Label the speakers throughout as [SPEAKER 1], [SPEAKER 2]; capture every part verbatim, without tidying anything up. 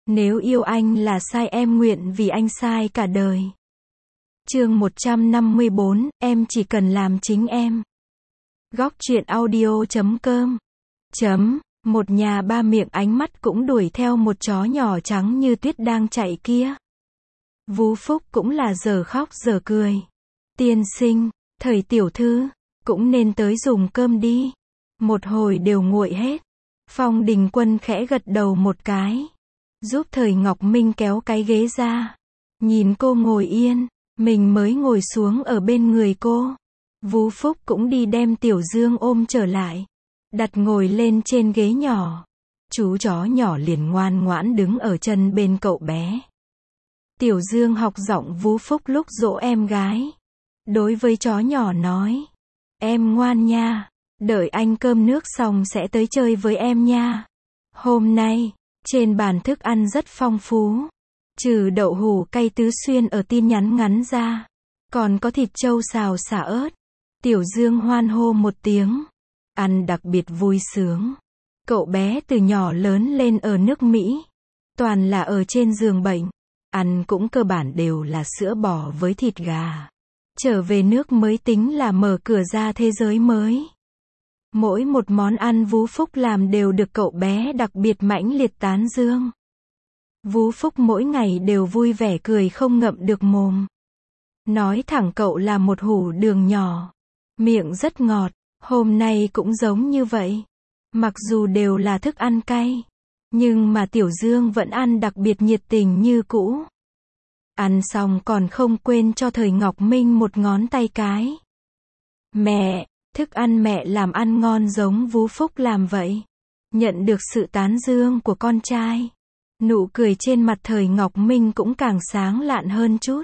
[SPEAKER 1] Nếu yêu anh là sai em nguyện vì anh sai cả đời. Chương một trăm năm mươi bốn, em chỉ cần làm chính em. Góc truyện audio chấm com. Chấm, một nhà ba miệng ánh mắt cũng đuổi theo một chó nhỏ trắng như tuyết đang chạy kia. Vú Phúc cũng là giờ khóc giờ cười. Tiên sinh, thầy tiểu thư, cũng nên tới dùng cơm đi. Một hồi đều nguội hết. Phong Đình Quân khẽ gật đầu một cái. Giúp Thời Ngọc Minh kéo cái ghế ra. Nhìn cô ngồi yên, mình mới ngồi xuống ở bên người cô. Vú Phúc cũng đi đem Tiểu Dương ôm trở lại. Đặt ngồi lên trên ghế nhỏ. Chú chó nhỏ liền ngoan ngoãn đứng ở chân bên cậu bé. Tiểu Dương học giọng Vú Phúc lúc dỗ em gái. Đối với chó nhỏ nói. Em ngoan nha. Đợi anh cơm nước xong sẽ tới chơi với em nha. Hôm nay, trên bàn thức ăn rất phong phú. Trừ đậu hũ cay Tứ Xuyên ở tin nhắn ngắn ra. Còn có thịt trâu xào xả ớt. Tiểu Dương hoan hô một tiếng. Ăn đặc biệt vui sướng. Cậu bé từ nhỏ lớn lên ở nước Mỹ. Toàn là ở trên giường bệnh. Ăn cũng cơ bản đều là sữa bò với thịt gà. Trở về nước mới tính là mở cửa ra thế giới mới. Mỗi một món ăn Vú Phúc làm đều được cậu bé đặc biệt mãnh liệt tán dương. Vú Phúc mỗi ngày đều vui vẻ cười không ngậm được mồm. Nói thẳng cậu là một hủ đường nhỏ. Miệng rất ngọt, hôm nay cũng giống như vậy. Mặc dù đều là thức ăn cay. Nhưng mà Tiểu Dương vẫn ăn đặc biệt nhiệt tình như cũ. Ăn xong còn không quên cho Thời Ngọc Minh một ngón tay cái. Mẹ, thức ăn mẹ làm ăn ngon giống Vú Phúc làm vậy. Nhận được sự tán dương của con trai. Nụ cười trên mặt Thời Ngọc Minh cũng càng sáng lạn hơn chút.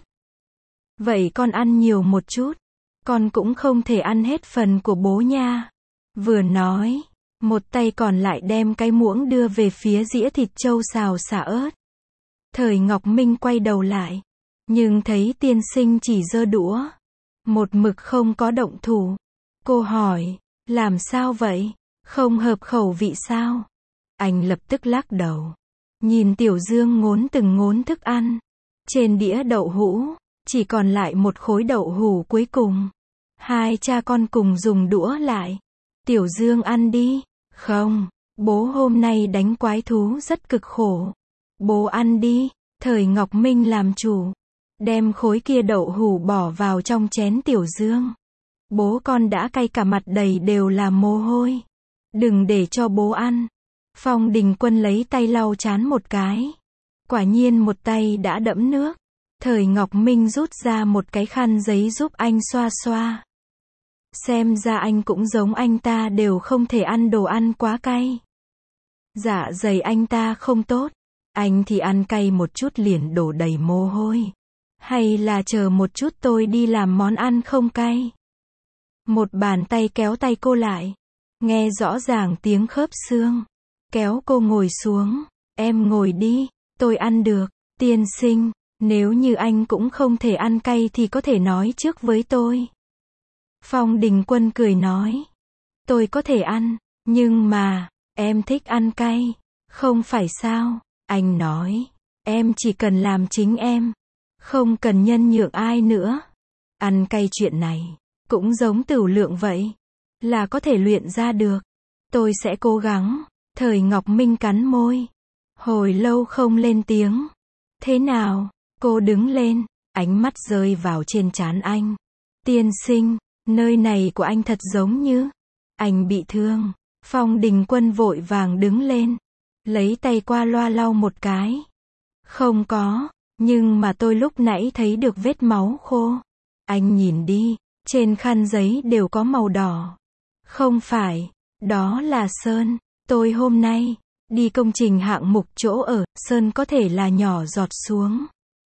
[SPEAKER 1] Vậy con ăn nhiều một chút. Con cũng không thể ăn hết phần của bố nha. Vừa nói, một tay còn lại đem cái muỗng đưa về phía dĩa thịt trâu xào xả ớt. Thời Ngọc Minh quay đầu lại. Nhưng thấy tiên sinh chỉ giơ đũa. Một mực không có động thủ. Cô hỏi, làm sao vậy? Không hợp khẩu vị sao? Anh lập tức lắc đầu. Nhìn Tiểu Dương ngốn từng ngốn thức ăn. Trên đĩa đậu hũ, chỉ còn lại một khối đậu hũ cuối cùng. Hai cha con cùng dùng đũa lại. Tiểu Dương ăn đi. Không, bố hôm nay đánh quái thú rất cực khổ. Bố ăn đi. Thời Ngọc Minh làm chủ. Đem khối kia đậu hũ bỏ vào trong chén Tiểu Dương. Bố con đã cay cả mặt đầy đều là mồ hôi. Đừng để cho bố ăn. Phong Đình Quân lấy tay lau trán một cái. Quả nhiên một tay đã đẫm nước. Thời Ngọc Minh rút ra một cái khăn giấy giúp anh xoa xoa. Xem ra anh cũng giống anh ta đều không thể ăn đồ ăn quá cay. Dạ dày anh ta không tốt. Anh thì ăn cay một chút liền đổ đầy mồ hôi. Hay là chờ một chút tôi đi làm món ăn không cay. Một bàn tay kéo tay cô lại. Nghe rõ ràng tiếng khớp xương. Kéo cô ngồi xuống. Em ngồi đi, tôi ăn được. Tiên sinh, nếu như anh cũng không thể ăn cay thì có thể nói trước với tôi. Phong Đình Quân cười nói. Tôi có thể ăn, nhưng mà, em thích ăn cay. Không phải sao? Anh nói, em chỉ cần làm chính em. Không cần nhân nhượng ai nữa. Ăn cay chuyện này, cũng giống Tửu Lượng vậy. Là có thể luyện ra được. Tôi sẽ cố gắng. Thời Ngọc Minh cắn môi. Hồi lâu không lên tiếng. Thế nào? Cô đứng lên, ánh mắt rơi vào trên trán anh. Tiên sinh, nơi này của anh thật giống như anh bị thương. Phong Đình Quân vội vàng đứng lên. Lấy tay qua loa lau một cái. Không có, nhưng mà tôi lúc nãy thấy được vết máu khô. Anh nhìn đi, trên khăn giấy đều có màu đỏ. Không phải, đó là sơn. Tôi hôm nay, đi công trình hạng mục chỗ ở, sơn có thể là nhỏ giọt xuống.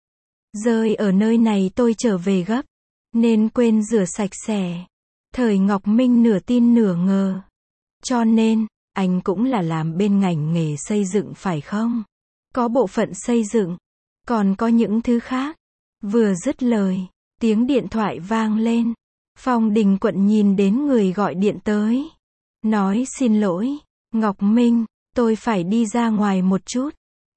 [SPEAKER 1] Rơi ở nơi này tôi trở về gấp, nên quên rửa sạch sẽ. Thời Ngọc Minh nửa tin nửa ngờ. Cho nên, anh cũng là làm bên ngành nghề xây dựng phải không? Có bộ phận xây dựng, còn có những thứ khác. Vừa dứt lời, tiếng điện thoại vang lên. Phong Đình Quận nhìn đến người gọi điện tới. Nói xin lỗi, Ngọc Minh, tôi phải đi ra ngoài một chút.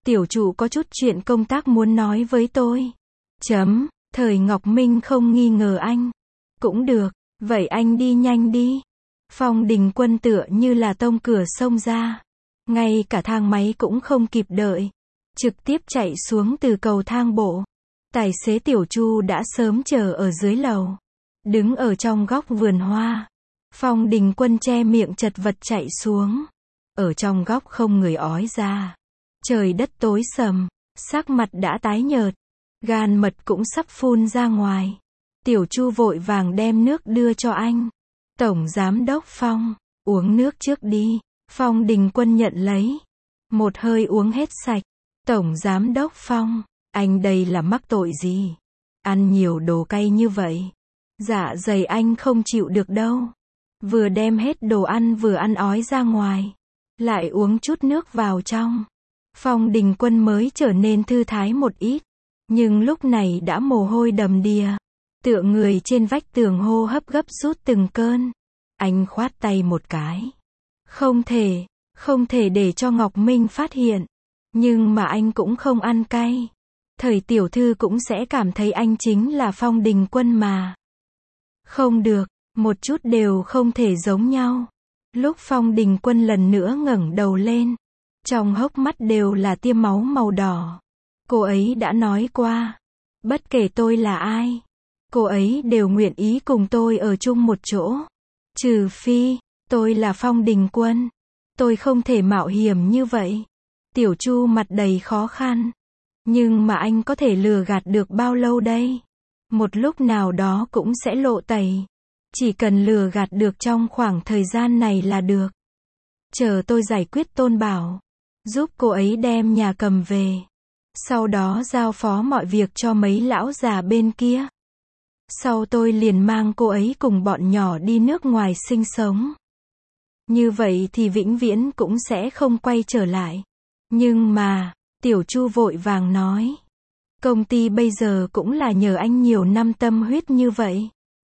[SPEAKER 1] Tiểu Trụ có chút chuyện công tác muốn nói với tôi. Chấm, Thời Ngọc Minh không nghi ngờ anh. Cũng được, vậy anh đi nhanh đi. Phong Đình Quân tựa như là tông cửa xông ra. Ngay cả thang máy cũng không kịp đợi. Trực tiếp chạy xuống từ cầu thang bộ. Tài xế Tiểu Chu đã sớm chờ ở dưới lầu. Đứng ở trong góc vườn hoa. Phong Đình Quân che miệng chật vật chạy xuống. Ở trong góc không người ói ra. Trời đất tối sầm. Sắc mặt đã tái nhợt. Gan mật cũng sắp phun ra ngoài. Tiểu Chu vội vàng đem nước đưa cho anh. Tổng Giám đốc Phong, uống nước trước đi. Phong Đình Quân nhận lấy. Một hơi uống hết sạch. Tổng Giám đốc Phong, anh đây là mắc tội gì? Ăn nhiều đồ cay như vậy. Dạ dày anh không chịu được đâu. Vừa đem hết đồ ăn vừa ăn ói ra ngoài. Lại uống chút nước vào trong. Phong Đình Quân mới trở nên thư thái một ít. Nhưng lúc này đã mồ hôi đầm đìa. Tựa người trên vách tường hô hấp gấp rút từng cơn. Anh khoát tay một cái. Không thể, không thể để cho Ngọc Minh phát hiện. Nhưng mà anh cũng không ăn cay. Thời tiểu thư cũng sẽ cảm thấy anh chính là Phong Đình Quân mà. Không được, một chút đều không thể giống nhau. Lúc Phong Đình Quân lần nữa ngẩng đầu lên. Trong hốc mắt đều là tia máu màu đỏ. Cô ấy đã nói qua. Bất kể tôi là ai. Cô ấy đều nguyện ý cùng tôi ở chung một chỗ. Trừ phi, tôi là Phong Đình Quân. Tôi không thể mạo hiểm như vậy. Tiểu Chu mặt đầy khó khăn. Nhưng mà anh có thể lừa gạt được bao lâu đây? Một lúc nào đó cũng sẽ lộ tẩy. Chỉ cần lừa gạt được trong khoảng thời gian này là được. Chờ tôi giải quyết Tôn Bảo. Giúp cô ấy đem nhà cầm về. Sau đó giao phó mọi việc cho mấy lão già bên kia. Sau tôi liền mang cô ấy cùng bọn nhỏ đi nước ngoài sinh sống. Như vậy thì vĩnh viễn cũng sẽ không quay trở lại. Nhưng mà, Tiểu Chu vội vàng nói. Công ty bây giờ cũng là nhờ anh nhiều năm tâm huyết như vậy.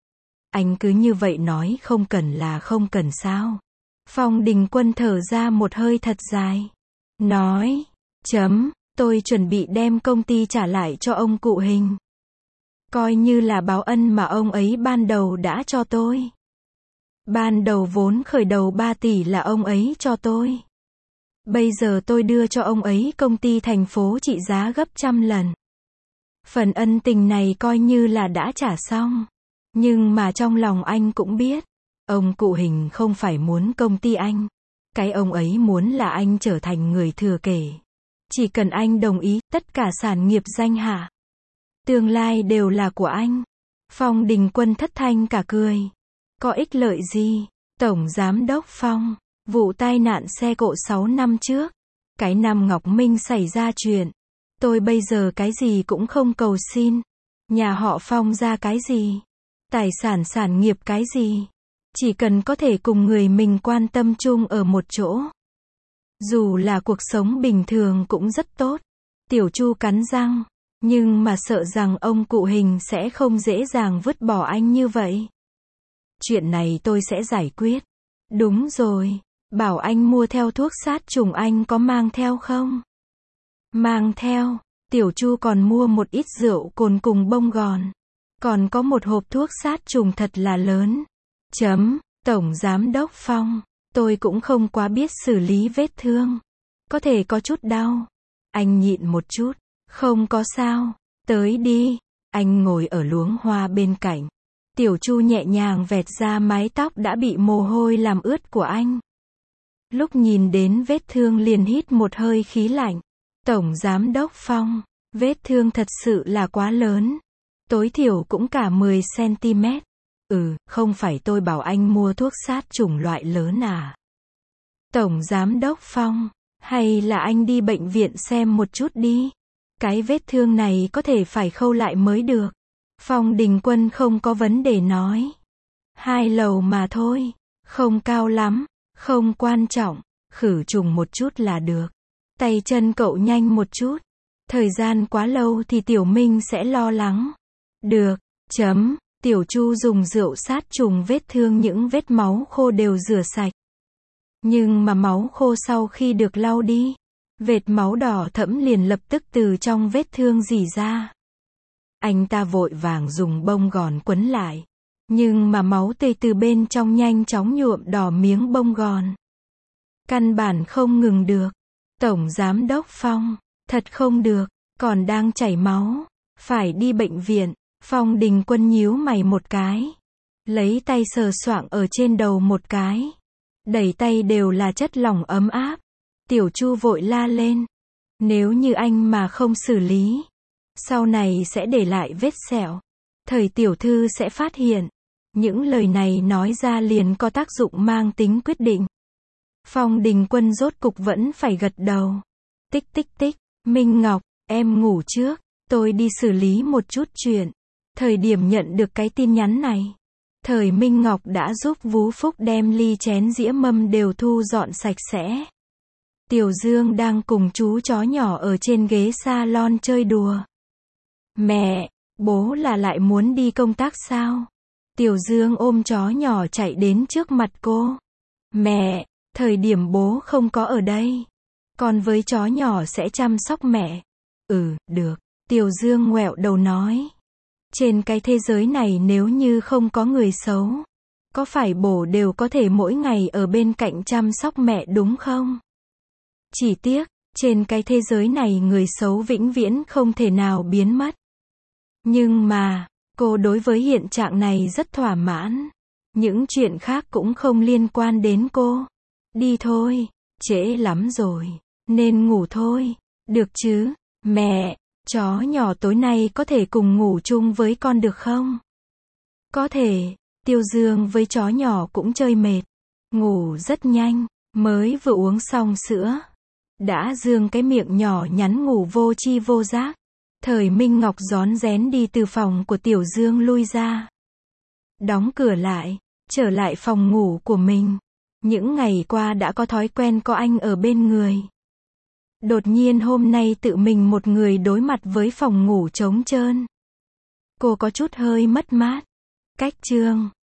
[SPEAKER 1] Anh cứ như vậy nói không cần là không cần sao. Phong Đình Quân thở ra một hơi thật dài. Nói, chấm, tôi chuẩn bị đem công ty trả lại cho ông cụ Hình. Coi như là báo ân mà ông ấy ban đầu đã cho tôi. Ban đầu vốn khởi đầu ba tỷ là ông ấy cho tôi. Bây giờ tôi đưa cho ông ấy công ty thành phố trị giá gấp trăm lần. Phần ân tình này coi như là đã trả xong. Nhưng mà trong lòng anh cũng biết. Ông cụ Hình không phải muốn công ty anh. Cái ông ấy muốn là anh trở thành người thừa kế. Chỉ cần anh đồng ý, tất cả sản nghiệp danh hạ. Tương lai đều là của anh. Phong Đình Quân thất thanh cả cười. Có ích lợi gì? Tổng Giám đốc Phong. Vụ tai nạn xe cộ sáu năm trước. Cái năm Ngọc Minh xảy ra chuyện. Tôi bây giờ cái gì cũng không cầu xin. Nhà họ Phong ra cái gì? Tài sản sản nghiệp cái gì? Chỉ cần có thể cùng người mình quan tâm chung ở một chỗ. Dù là cuộc sống bình thường cũng rất tốt. Tiểu Chu cắn răng. Nhưng mà sợ rằng ông cụ Hình sẽ không dễ dàng vứt bỏ anh như vậy. Chuyện này tôi sẽ giải quyết. Đúng rồi. Bảo anh mua theo thuốc sát trùng anh có mang theo không? Mang theo. Tiểu Chu còn mua một ít rượu cồn cùng bông gòn. Còn có một hộp thuốc sát trùng thật là lớn. Chấm, Tổng Giám đốc Phong. Tôi cũng không quá biết xử lý vết thương. Có thể có chút đau. Anh nhịn một chút. Không có sao. Tới đi. Anh ngồi ở luống hoa bên cạnh. Tiểu Chu nhẹ nhàng vẹt ra mái tóc đã bị mồ hôi làm ướt của anh. Lúc nhìn đến vết thương liền hít một hơi khí lạnh. Tổng Giám đốc Phong. Vết thương thật sự là quá lớn. Tối thiểu cũng cả mười xăng ti mét. Ừ, không phải tôi bảo anh mua thuốc sát trùng loại lớn à? Tổng Giám đốc Phong. Hay là anh đi bệnh viện xem một chút đi. Cái vết thương này có thể phải khâu lại mới được. Phong Đình Quân không có vấn đề nói. Hai lầu mà thôi. Không cao lắm. Không quan trọng. Khử trùng một chút là được. Tay chân cậu nhanh một chút. Thời gian quá lâu thì Tiểu Minh sẽ lo lắng. Được. Chấm. Tiểu Chu dùng rượu sát trùng vết thương, những vết máu khô đều rửa sạch. Nhưng mà máu khô sau khi được lau đi, Vệt máu đỏ thẫm liền lập tức từ trong vết thương rỉ ra. Anh ta vội vàng dùng bông gòn quấn lại. Nhưng mà máu tươi từ bên trong nhanh chóng nhuộm đỏ miếng bông gòn. Căn bản không ngừng được. Tổng Giám đốc Phong, thật không được, còn đang chảy máu. Phải đi bệnh viện. Phong Đình Quân nhíu mày một cái. Lấy tay sờ soạng ở trên đầu một cái. Đầy tay đều là chất lỏng ấm áp. Tiểu Chu vội la lên. Nếu như anh mà không xử lý, sau này sẽ để lại vết sẹo. Thời tiểu thư sẽ phát hiện. Những lời này nói ra liền có tác dụng mang tính quyết định. Phong Đình Quân rốt cục vẫn phải gật đầu. Tích tích tích, Minh Ngọc, em ngủ trước, tôi đi xử lý một chút chuyện. Thời điểm nhận được cái tin nhắn này, Thời Minh Ngọc đã giúp Vú Phúc đem ly chén dĩa mâm đều thu dọn sạch sẽ. Tiểu Dương đang cùng chú chó nhỏ ở trên ghế salon chơi đùa. Mẹ, bố là lại muốn đi công tác sao? Tiểu Dương ôm chó nhỏ chạy đến trước mặt cô. Mẹ, thời điểm bố không có ở đây, con với chó nhỏ sẽ chăm sóc mẹ. Ừ, được. Tiểu Dương ngoẹo đầu nói. Trên cái thế giới này nếu như không có người xấu, có phải bố đều có thể mỗi ngày ở bên cạnh chăm sóc mẹ đúng không? Chỉ tiếc, trên cái thế giới này người xấu vĩnh viễn không thể nào biến mất. Nhưng mà, cô đối với hiện trạng này rất thỏa mãn. Những chuyện khác cũng không liên quan đến cô. Đi thôi, trễ lắm rồi, nên ngủ thôi. Được chứ, mẹ, chó nhỏ tối nay có thể cùng ngủ chung với con được không? Có thể, Tiêu Dương với chó nhỏ cũng chơi mệt. Ngủ rất nhanh, mới vừa uống xong sữa. Đã dương cái miệng nhỏ nhắn ngủ vô tri vô giác. Thời Minh Ngọc rón rén đi từ phòng của Tiểu Dương lui ra. Đóng cửa lại, trở lại phòng ngủ của mình. Những ngày qua đã có thói quen có anh ở bên người. Đột nhiên hôm nay tự mình một người đối mặt với phòng ngủ trống trơn. Cô có chút hơi mất mát. Cách Trương,